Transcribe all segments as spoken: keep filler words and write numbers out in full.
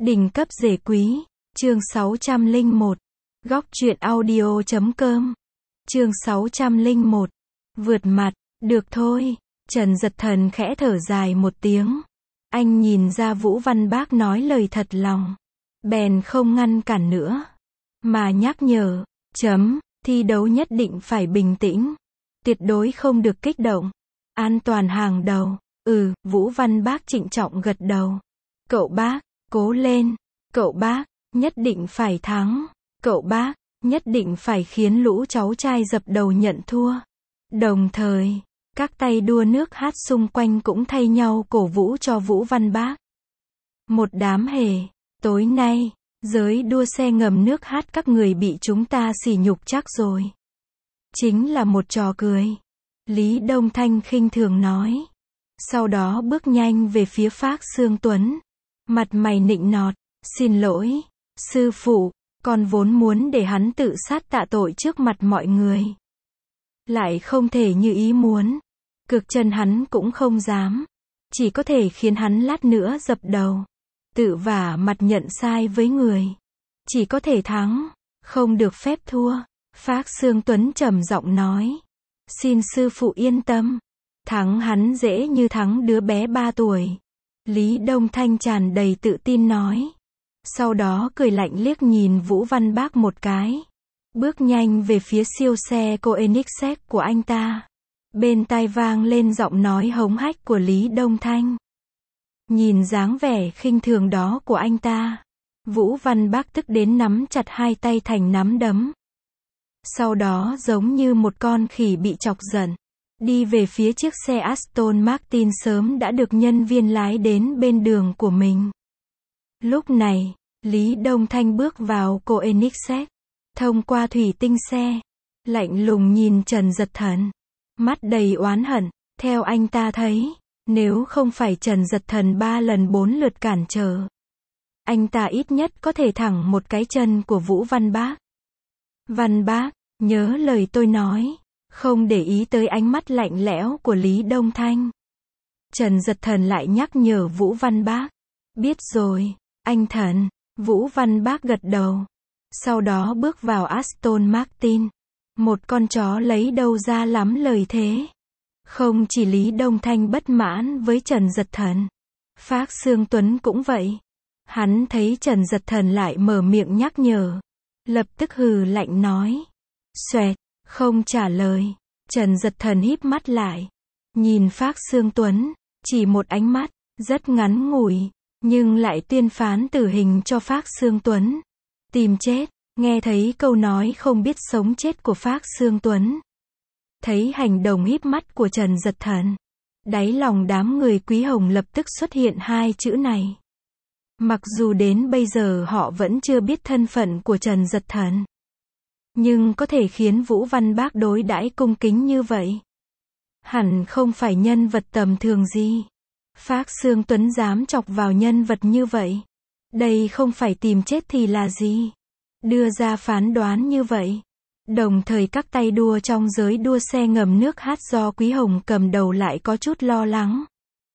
Đỉnh cấp rể quý, chương sáu trăm lẻ một, góc truyện audio chấm com, chương sáu trăm lẻ một, vượt mặt, được thôi, Trần Giật Thần khẽ thở dài một tiếng. Anh nhìn ra Vũ Văn Bác nói lời thật lòng, bèn không ngăn cản nữa, mà nhắc nhở, chấm, thi đấu nhất định phải bình tĩnh, tuyệt đối không được kích động, an toàn hàng đầu. Ừ, Vũ Văn Bác trịnh trọng gật đầu. Cậu Bác, cố lên, cậu Bác, nhất định phải thắng, cậu Bác, nhất định phải khiến lũ cháu trai dập đầu nhận thua. Đồng thời, các tay đua nước hát xung quanh cũng thay nhau cổ vũ cho Vũ Văn Bác. Một đám hề, tối nay, giới đua xe ngầm nước hát các người bị chúng ta sỉ nhục chắc rồi. Chính là một trò cười. Lý Đông Thanh khinh thường nói. Sau đó bước nhanh về phía Phác Sương Tuấn. Mặt mày nịnh nọt, xin lỗi, sư phụ, con vốn muốn để hắn tự sát tạ tội trước mặt mọi người. Lại không thể như ý muốn. Cực chân hắn cũng không dám. Chỉ có thể khiến hắn lát nữa dập đầu. Tự vả mặt nhận sai với người. Chỉ có thể thắng, không được phép thua. Phác Sương Tuấn trầm giọng nói. Xin sư phụ yên tâm. Thắng hắn dễ như thắng đứa bé ba tuổi. Lý Đông Thanh tràn đầy tự tin nói. Sau đó cười lạnh liếc nhìn Vũ Văn Bác một cái. Bước nhanh về phía siêu xe Koenigsegg của anh ta. Bên tai vang lên giọng nói hống hách của Lý Đông Thanh. Nhìn dáng vẻ khinh thường đó của anh ta, Vũ Văn Bác tức đến nắm chặt hai tay thành nắm đấm. Sau đó giống như một con khỉ bị chọc giận, đi về phía chiếc xe Aston Martin sớm đã được nhân viên lái đến bên đường của mình. Lúc này, Lý Đông Thanh bước vào Koenigsegg, thông qua thủy tinh xe, lạnh lùng nhìn Trần Giật Thần, mắt đầy oán hận. Theo anh ta thấy, nếu không phải Trần Giật Thần ba lần bốn lượt cản trở, anh ta ít nhất có thể thẳng một cái chân của Vũ Văn Bác. Văn Bác, nhớ lời tôi nói, không để ý tới ánh mắt lạnh lẽo của Lý Đông Thanh. Trần Giật Thần lại nhắc nhở Vũ Văn Bác. Biết rồi, anh Thần. Vũ Văn Bác gật đầu. Sau đó bước vào Aston Martin. Một con chó lấy đâu ra lắm lời thế. Không chỉ Lý Đông Thanh bất mãn với Trần Giật Thần, Phác Sương Tuấn cũng vậy. Hắn thấy Trần Giật Thần lại mở miệng nhắc nhở, lập tức hừ lạnh nói. Xoẹt, không trả lời. Trần Giật Thần híp mắt lại, nhìn Phác Sương Tuấn, chỉ một ánh mắt, rất ngắn ngủi, nhưng lại tuyên phán tử hình cho Phác Sương Tuấn. Tìm chết. Nghe thấy câu nói không biết sống chết của Phác Sương Tuấn, thấy hành động híp mắt của Trần Giật Thần, đáy lòng đám người Quý Hồng lập tức xuất hiện hai chữ này. Mặc dù đến bây giờ họ vẫn chưa biết thân phận của Trần Giật Thần, nhưng có thể khiến Vũ Văn Bác đối đãi cung kính như vậy, hẳn không phải nhân vật tầm thường gì. Phác Sương Tuấn dám chọc vào nhân vật như vậy, đây không phải tìm chết thì là gì? Đưa ra phán đoán như vậy. Đồng thời các tay đua trong giới đua xe ngầm nước hát do Quý Hồng cầm đầu lại có chút lo lắng.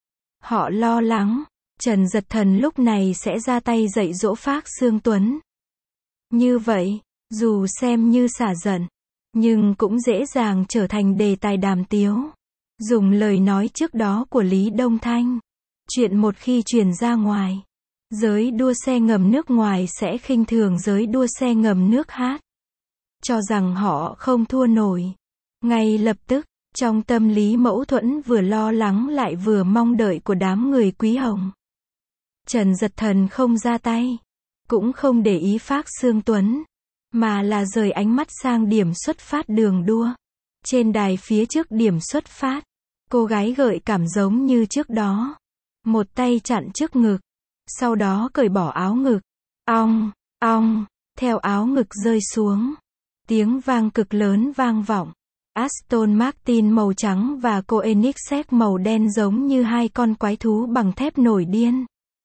Họ lo lắng, Trần Giật Thần lúc này sẽ ra tay dạy dỗ Phác Sương Tuấn. Như vậy, dù xem như xả giận, nhưng cũng dễ dàng trở thành đề tài đàm tiếu. Dùng lời nói trước đó của Lý Đông Thanh, chuyện một khi truyền ra ngoài, giới đua xe ngầm nước ngoài sẽ khinh thường giới đua xe ngầm nước hát, cho rằng họ không thua nổi. Ngay lập tức, trong tâm lý mâu thuẫn vừa lo lắng lại vừa mong đợi của đám người Quý Hồng, Trần Giật Thần không ra tay, cũng không để ý Phác Sương Tuấn, mà là rời ánh mắt sang điểm xuất phát đường đua. Trên đài phía trước điểm xuất phát, cô gái gợi cảm giống như trước đó, một tay chặn trước ngực, sau đó cởi bỏ áo ngực. Ong, ong, theo áo ngực rơi xuống, tiếng vang cực lớn vang vọng. Aston Martin màu trắng và Koenigsegg màu đen giống như hai con quái thú bằng thép nổi điên,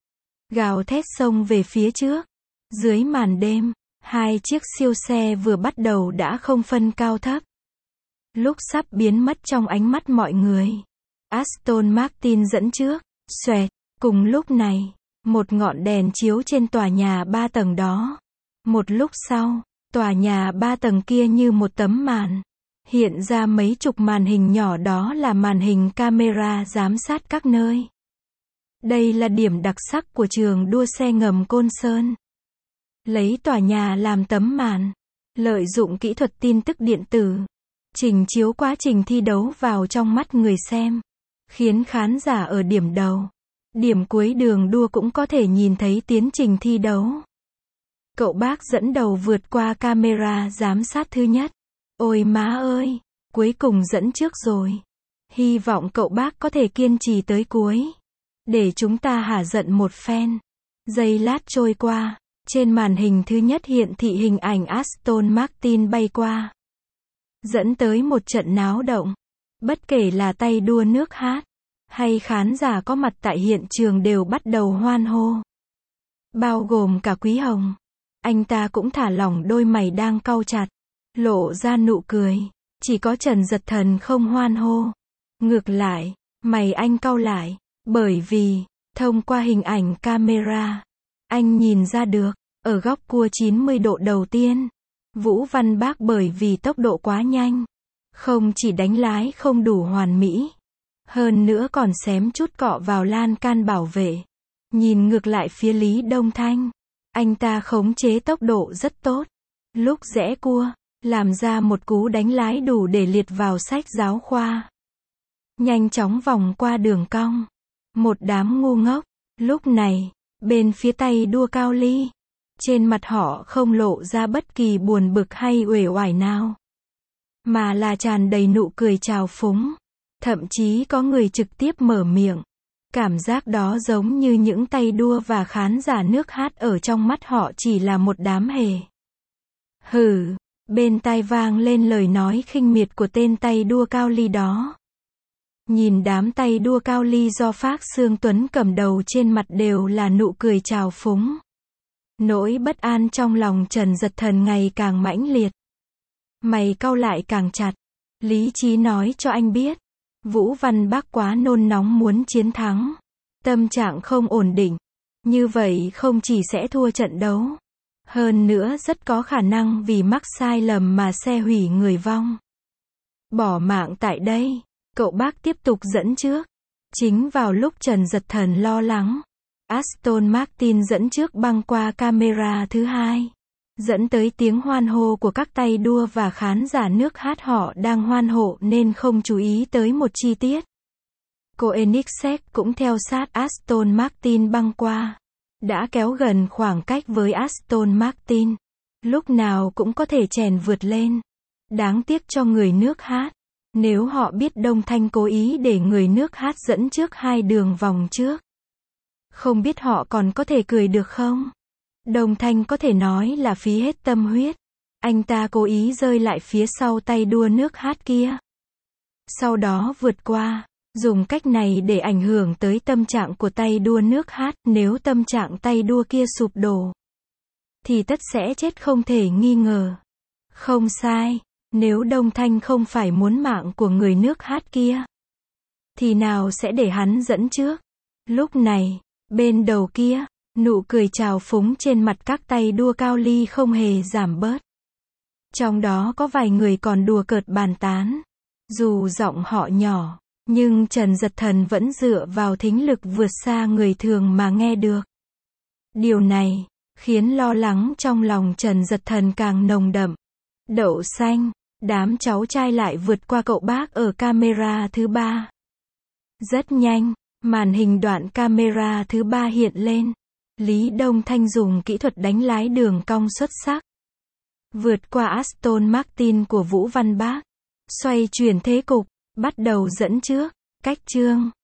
gào thét xông về phía trước. Dưới màn đêm, hai chiếc siêu xe vừa bắt đầu đã không phân cao thấp. Lúc sắp biến mất trong ánh mắt mọi người, Aston Martin dẫn trước. Xoẹt, cùng lúc này, Một ngọn đèn chiếu trên tòa nhà ba tầng đó. Một lúc sau, tòa nhà ba tầng kia như một tấm màn. Hiện ra mấy chục màn hình nhỏ, đó là màn hình camera giám sát các nơi. Đây là điểm đặc sắc của trường đua xe ngầm Côn Sơn. Lấy tòa nhà làm tấm màn, lợi dụng kỹ thuật tin tức điện tử, trình chiếu quá trình thi đấu vào trong mắt người xem, khiến khán giả ở điểm đầu, điểm cuối đường đua cũng có thể nhìn thấy tiến trình thi đấu. Cậu bác dẫn đầu vượt qua camera giám sát thứ nhất. Ôi má ơi, cuối cùng dẫn trước rồi. Hy vọng cậu bác có thể kiên trì tới cuối, để chúng ta hả giận một phen. Giây lát trôi qua, trên màn hình thứ nhất hiện thị hình ảnh Aston Martin bay qua, dẫn tới một trận náo động. Bất kể là tay đua nước hát, hay khán giả có mặt tại hiện trường đều bắt đầu hoan hô. Bao gồm cả Quý Hồng. Anh ta cũng thả lỏng đôi mày đang cau chặt, lộ ra nụ cười. Chỉ có Trần Dật Thần không hoan hô. Ngược lại, mày anh cau lại, bởi vì, thông qua hình ảnh camera, anh nhìn ra được, ở góc cua chín mươi độ đầu tiên, Vũ Văn Bác bởi vì tốc độ quá nhanh, không chỉ đánh lái không đủ hoàn mỹ, hơn nữa còn xém chút cọ vào lan can bảo vệ. Nhìn ngược lại phía Lý Đông Thanh, anh ta khống chế tốc độ rất tốt. Lúc rẽ cua, làm ra một cú đánh lái đủ để liệt vào sách giáo khoa. Nhanh chóng vòng qua đường cong. Một đám ngu ngốc. Lúc này, bên phía tay đua Cao Ly, trên mặt họ không lộ ra bất kỳ buồn bực hay uể oải nào, mà là tràn đầy nụ cười trào phúng. Thậm chí có người trực tiếp mở miệng. Cảm giác đó giống như những tay đua và khán giả nước hát ở trong mắt họ chỉ là một đám hề. Hừ, bên tai vang lên lời nói khinh miệt của tên tay đua Cao Ly đó. Nhìn đám tay đua Cao Ly do Phác Sương Tuấn cầm đầu trên mặt đều là nụ cười trào phúng. Nỗi bất an trong lòng Trần Dật Thần ngày càng mãnh liệt. Mày cau lại càng chặt. Lý trí nói cho anh biết, Vũ Văn Bác quá nôn nóng muốn chiến thắng. Tâm trạng không ổn định. Như vậy không chỉ sẽ thua trận đấu, hơn nữa rất có khả năng vì mắc sai lầm mà xe hủy người vong. Bỏ mạng tại đây, cậu bác tiếp tục dẫn trước. Chính vào lúc Trần Dật Thần lo lắng, Aston Martin dẫn trước băng qua camera thứ hai, dẫn tới tiếng hoan hô của các tay đua và khán giả nước hát. Họ đang hoan hô nên không chú ý tới một chi tiết. Koenigsegg cũng theo sát Aston Martin băng qua, đã kéo gần khoảng cách với Aston Martin, lúc nào cũng có thể chèn vượt lên. Đáng tiếc cho người nước hát, nếu họ biết Đông Thanh cố ý để người nước hát dẫn trước hai đường vòng trước, không biết họ còn có thể cười được không? Đông Thanh có thể nói là phí hết tâm huyết. Anh ta cố ý rơi lại phía sau tay đua nước hát kia, sau đó vượt qua, dùng cách này để ảnh hưởng tới tâm trạng của tay đua nước hát. Nếu tâm trạng tay đua kia sụp đổ, thì tất sẽ chết không thể nghi ngờ. Không sai, nếu Đông Thanh không phải muốn mạng của người nước hát kia, thì nào sẽ để hắn dẫn trước. Lúc này, bên đầu kia, nụ cười trào phúng trên mặt các tay đua Cao Ly không hề giảm bớt. Trong đó có vài người còn đùa cợt bàn tán. Dù giọng họ nhỏ, nhưng Trần Dật Thần vẫn dựa vào thính lực vượt xa người thường mà nghe được. Điều này khiến lo lắng trong lòng Trần Dật Thần càng nồng đậm. Đậu xanh, đám cháu trai lại vượt qua cậu bác ở camera thứ ba. Rất nhanh, màn hình đoạn camera thứ ba hiện lên. Lý Đông Thanh dùng kỹ thuật đánh lái đường cong xuất sắc, vượt qua Aston Martin của Vũ Văn Bác, xoay chuyển thế cục, bắt đầu dẫn trước. Cách chương